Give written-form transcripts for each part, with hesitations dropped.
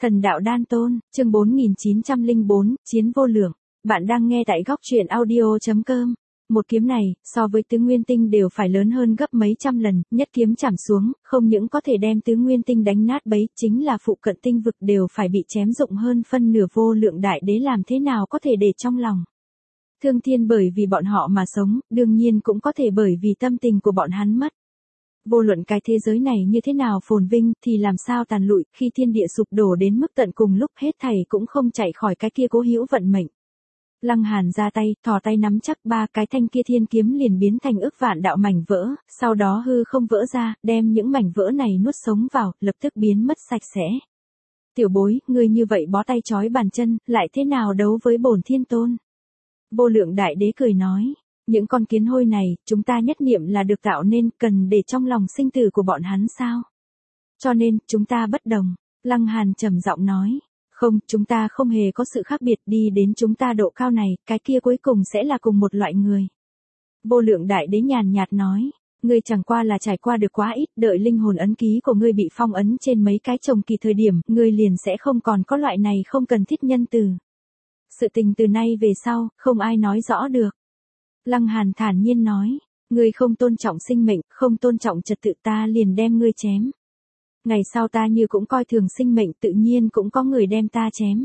Thần đạo đan tôn, chương 4904, chiến vô lượng. Bạn đang nghe tại góc truyện audio.com. Một kiếm này, so với tứ nguyên tinh đều phải lớn hơn gấp mấy trăm lần, nhất kiếm chảm xuống, không những có thể đem tứ nguyên tinh đánh nát bấy, chính là phụ cận tinh vực đều phải bị chém rụng hơn phân nửa. Vô lượng đại đế làm thế nào có thể để trong lòng. Thương thiên bởi vì bọn họ mà sống, đương nhiên cũng có thể bởi vì tâm tình của bọn hắn mất. Vô luận cái thế giới này như thế nào phồn vinh thì làm sao tàn lụi, khi thiên địa sụp đổ đến mức tận cùng lúc hết thảy cũng không chạy khỏi cái kia cố hữu vận mệnh. Lăng Hàn ra tay, thò tay nắm chắc ba cái thanh kia thiên kiếm liền biến thành ức vạn đạo mảnh vỡ, sau đó hư không vỡ ra, đem những mảnh vỡ này nuốt sống vào, lập tức biến mất sạch sẽ. Tiểu bối, ngươi như vậy bó tay trói bàn chân, lại thế nào đấu với bổn thiên tôn? Vô lượng đại đế cười nói. Những con kiến hôi này, chúng ta nhất niệm là được tạo nên, cần để trong lòng sinh tử của bọn hắn sao? Cho nên, chúng ta bất đồng. Lăng Hàn trầm giọng nói. Không, chúng ta không hề có sự khác biệt, đi đến chúng ta độ cao này, cái kia cuối cùng sẽ là cùng một loại người. Vô lượng đại đế nhàn nhạt nói. Ngươi chẳng qua là trải qua được quá ít, đợi linh hồn ấn ký của ngươi bị phong ấn trên mấy cái chồng kỳ thời điểm, ngươi liền sẽ không còn có loại này không cần thiết nhân từ. Sự tình từ nay về sau, không ai nói rõ được. Lăng Hàn thản nhiên nói, ngươi không tôn trọng sinh mệnh, không tôn trọng trật tự, ta liền đem ngươi chém. Ngày sau ta như cũng coi thường sinh mệnh, tự nhiên cũng có người đem ta chém.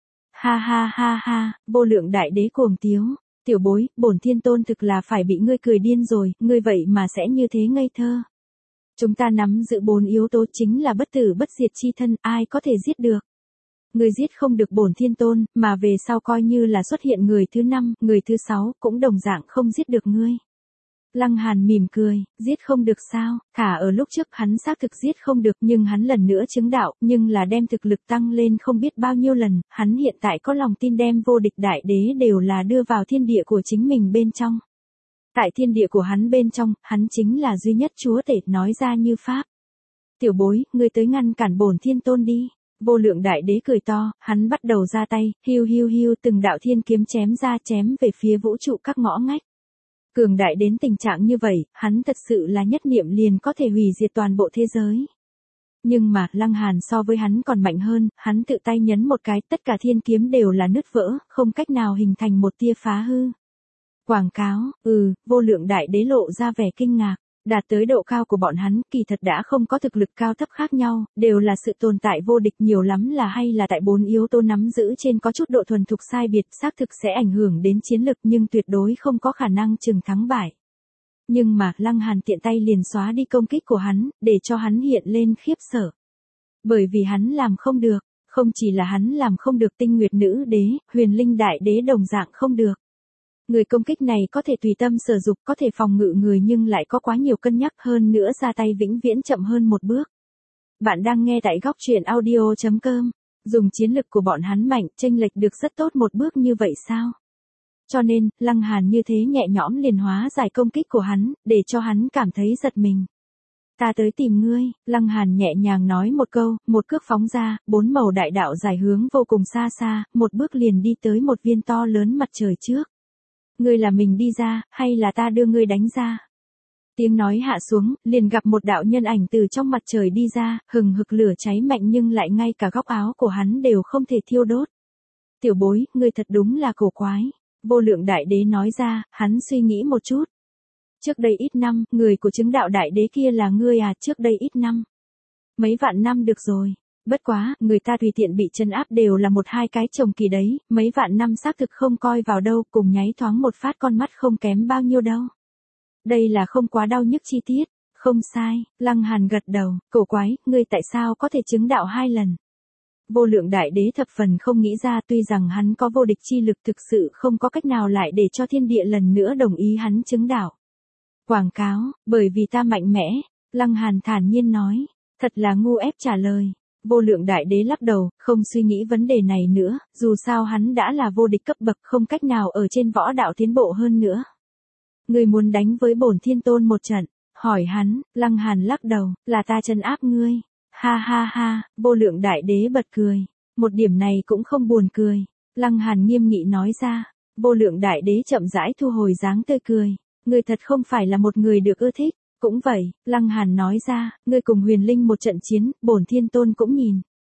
Ha ha ha ha, vô lượng đại đế cuồng tiếu, tiểu bối, bổn thiên tôn thực là phải bị ngươi cười điên rồi, ngươi vậy mà sẽ như thế ngây thơ. Chúng ta nắm giữ 4 yếu tố chính là bất tử bất diệt chi thân, ai có thể giết được. Ngươi giết không được bổn thiên tôn, mà về sau coi như là xuất hiện người thứ 5, người thứ 6, cũng đồng dạng không giết được ngươi. Lăng Hàn mỉm cười, giết không được sao, thả ở lúc trước hắn xác thực giết không được, nhưng hắn lần nữa chứng đạo, nhưng là đem thực lực tăng lên không biết bao nhiêu lần, hắn hiện tại có lòng tin đem vô địch đại đế đều là đưa vào thiên địa của chính mình bên trong. Tại thiên địa của hắn bên trong, hắn chính là duy nhất chúa tể, nói ra như pháp. Tiểu bối, ngươi tới ngăn cản bổn thiên tôn đi. Vô lượng đại đế cười to, hắn bắt đầu ra tay, hiu hiu hiu, từng đạo thiên kiếm chém ra, chém về phía vũ trụ các ngõ ngách. Cường đại đến tình trạng như vậy, hắn thật sự là nhất niệm liền có thể hủy diệt toàn bộ thế giới. Nhưng mà, Lăng Hàn so với hắn còn mạnh hơn, hắn tự tay nhấn một cái, tất cả thiên kiếm đều là nứt vỡ, không cách nào hình thành một tia phá hư. Quảng cáo, vô lượng đại đế lộ ra vẻ kinh ngạc. Đạt tới độ cao của bọn hắn, kỳ thật đã không có thực lực cao thấp khác nhau, đều là sự tồn tại vô địch, nhiều lắm là hay là tại 4 yếu tố nắm giữ trên có chút độ thuần thục sai biệt, xác thực sẽ ảnh hưởng đến chiến lực nhưng tuyệt đối không có khả năng chừng thắng bại. Nhưng mà, Lăng Hàn tiện tay liền xóa đi công kích của hắn, để cho hắn hiện lên khiếp sợ. Bởi vì hắn làm không được, không chỉ là hắn làm không được, Tinh Nguyệt nữ đế, Huyền Linh đại đế đồng dạng không được. Người công kích này có thể tùy tâm sử dụng, có thể phòng ngự người nhưng lại có quá nhiều cân nhắc, hơn nữa ra tay vĩnh viễn chậm hơn một bước. Bạn đang nghe tại góc truyện audio.com. Dùng chiến lực của bọn hắn mạnh, chênh lệch được rất tốt một bước như vậy sao? Cho nên, Lăng Hàn như thế nhẹ nhõm liền hóa giải công kích của hắn, để cho hắn cảm thấy giật mình. Ta tới tìm ngươi, Lăng Hàn nhẹ nhàng nói một câu, một cước phóng ra, 4 màu đại đạo dài hướng vô cùng xa xa, một bước liền đi tới một viên to lớn mặt trời trước. Ngươi là mình đi ra, hay là ta đưa ngươi đánh ra? Tiếng nói hạ xuống, liền gặp một đạo nhân ảnh từ trong mặt trời đi ra, hừng hực lửa cháy mạnh nhưng lại ngay cả góc áo của hắn đều không thể thiêu đốt. Tiểu bối, ngươi thật đúng là cổ quái. Vô lượng đại đế nói ra, hắn suy nghĩ một chút. Trước đây ít năm, người của chứng đạo đại đế kia là ngươi à, trước đây ít năm. Mấy vạn năm được rồi. Bất quá, người ta tùy tiện bị trấn áp đều là 1-2 cái chồng kỳ đấy, mấy vạn năm xác thực không coi vào đâu, cùng nháy thoáng một phát con mắt không kém bao nhiêu đâu. Đây là không quá đau nhức chi tiết, không sai, Lăng Hàn gật đầu, cổ quái, ngươi tại sao có thể chứng đạo 2 lần? Vô lượng đại đế thập phần không nghĩ ra, tuy rằng hắn có vô địch chi lực, thực sự không có cách nào lại để cho thiên địa lần nữa đồng ý hắn chứng đạo. Quảng cáo, bởi vì ta mạnh mẽ, Lăng Hàn thản nhiên nói, thật là ngu ép trả lời. Vô lượng đại đế lắc đầu, không suy nghĩ vấn đề này nữa, dù sao hắn đã là vô địch cấp bậc, không cách nào ở trên võ đạo tiến bộ hơn nữa. Ngươi muốn đánh với bổn thiên tôn một trận, hỏi hắn, Lăng Hàn lắc đầu, là ta trấn áp ngươi. Ha ha ha, vô lượng đại đế bật cười. Một điểm này cũng không buồn cười. Lăng Hàn nghiêm nghị nói ra. Vô lượng đại đế chậm rãi thu hồi dáng tươi cười. Ngươi thật không phải là một người được ưa thích. Cũng vậy, Lăng Hàn nói ra, ngươi cùng Huyền Linh một trận chiến, bổn thiên tôn cũng nhìn.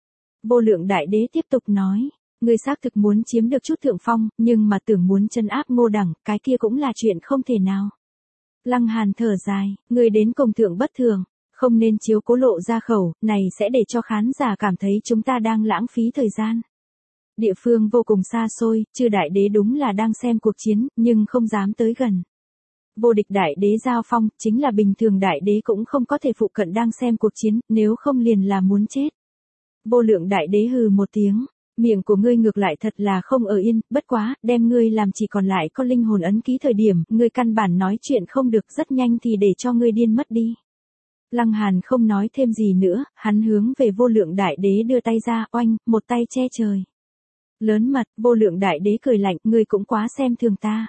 Vô lượng đại đế tiếp tục nói. Ngươi xác thực muốn chiếm được chút thượng phong, nhưng mà tưởng muốn trấn áp Ngô Đẳng, cái kia cũng là chuyện không thể nào. Lăng Hàn thở dài, ngươi đến cùng thượng bất thường, không nên chiếu cố lộ ra khẩu, này sẽ để cho khán giả cảm thấy chúng ta đang lãng phí thời gian. Địa phương vô cùng xa xôi, chư đại đế đúng là đang xem cuộc chiến, nhưng không dám tới gần. Vô địch đại đế giao phong, chính là bình thường đại đế cũng không có thể phụ cận đang xem cuộc chiến, nếu không liền là muốn chết. Vô lượng đại đế hừ một tiếng, miệng của ngươi ngược lại thật là không ở yên, bất quá, đem ngươi làm chỉ còn lại có linh hồn ấn ký thời điểm, ngươi căn bản nói chuyện không được, rất nhanh thì để cho ngươi điên mất đi. Lăng Hàn không nói thêm gì nữa, hắn hướng về vô lượng đại đế đưa tay ra, oanh, một tay che trời. Lớn mật, vô lượng đại đế cười lạnh, ngươi cũng quá xem thường ta.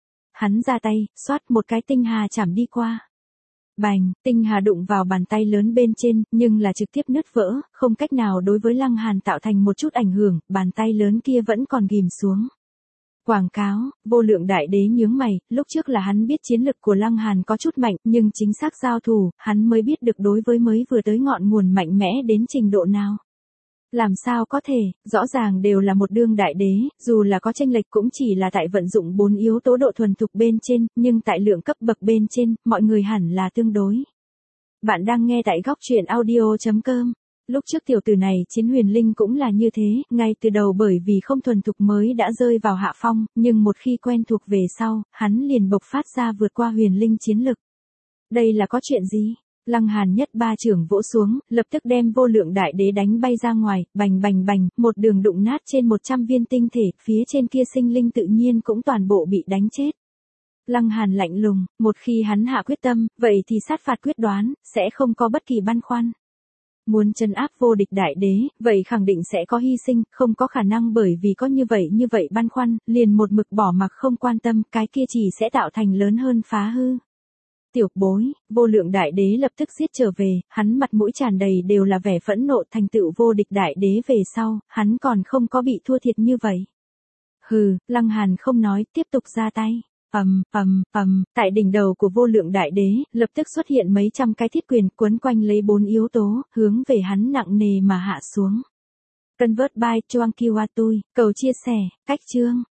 Hắn ra tay, xoát một cái tinh hà chảm đi qua. Bành, tinh hà đụng vào bàn tay lớn bên trên, nhưng là trực tiếp nứt vỡ, không cách nào đối với Lăng Hàn tạo thành một chút ảnh hưởng, bàn tay lớn kia vẫn còn ghim xuống. Quảng cáo, vô lượng đại đế nhướng mày, lúc trước là hắn biết chiến lực của Lăng Hàn có chút mạnh, nhưng chính xác giao thủ, hắn mới biết được đối với mới vừa tới ngọn nguồn mạnh mẽ đến trình độ nào. Làm sao có thể, rõ ràng đều là một đương đại đế, dù là có chênh lệch cũng chỉ là tại vận dụng 4 yếu tố độ thuần thục bên trên, nhưng tại lượng cấp bậc bên trên, mọi người hẳn là tương đối. Bạn đang nghe tại góc truyện audio.com. Lúc trước tiểu tử này chiến huyền linh cũng là như thế, ngay từ đầu bởi vì không thuần thục mới đã rơi vào hạ phong, nhưng một khi quen thuộc về sau, hắn liền bộc phát ra vượt qua huyền linh chiến lực. Đây là có chuyện gì? Lăng Hàn nhất ba chưởng vỗ xuống, lập tức đem vô lượng đại đế đánh bay ra ngoài, bành bành bành, một đường đụng nát trên 100 viên tinh thể, phía trên kia sinh linh tự nhiên cũng toàn bộ bị đánh chết. Lăng Hàn lạnh lùng, một khi hắn hạ quyết tâm, vậy thì sát phạt quyết đoán, sẽ không có bất kỳ băn khoăn. Muốn trấn áp vô địch đại đế, vậy khẳng định sẽ có hy sinh, không có khả năng bởi vì có như vậy băn khoăn, liền một mực bỏ mặc không quan tâm, cái kia chỉ sẽ tạo thành lớn hơn phá hư. Tiểu bối, vô lượng đại đế lập tức giết trở về, hắn mặt mũi tràn đầy đều là vẻ phẫn nộ, thành tựu vô địch đại đế về sau, hắn còn không có bị thua thiệt như vậy. Hừ, Lăng Hàn không nói, tiếp tục ra tay. Tại đỉnh đầu của vô lượng đại đế, lập tức xuất hiện mấy trăm cái thiết quyền quấn quanh lấy 4 yếu tố, hướng về hắn nặng nề mà hạ xuống. Convert by Choang Kiwatui, cầu chia sẻ, cách chương.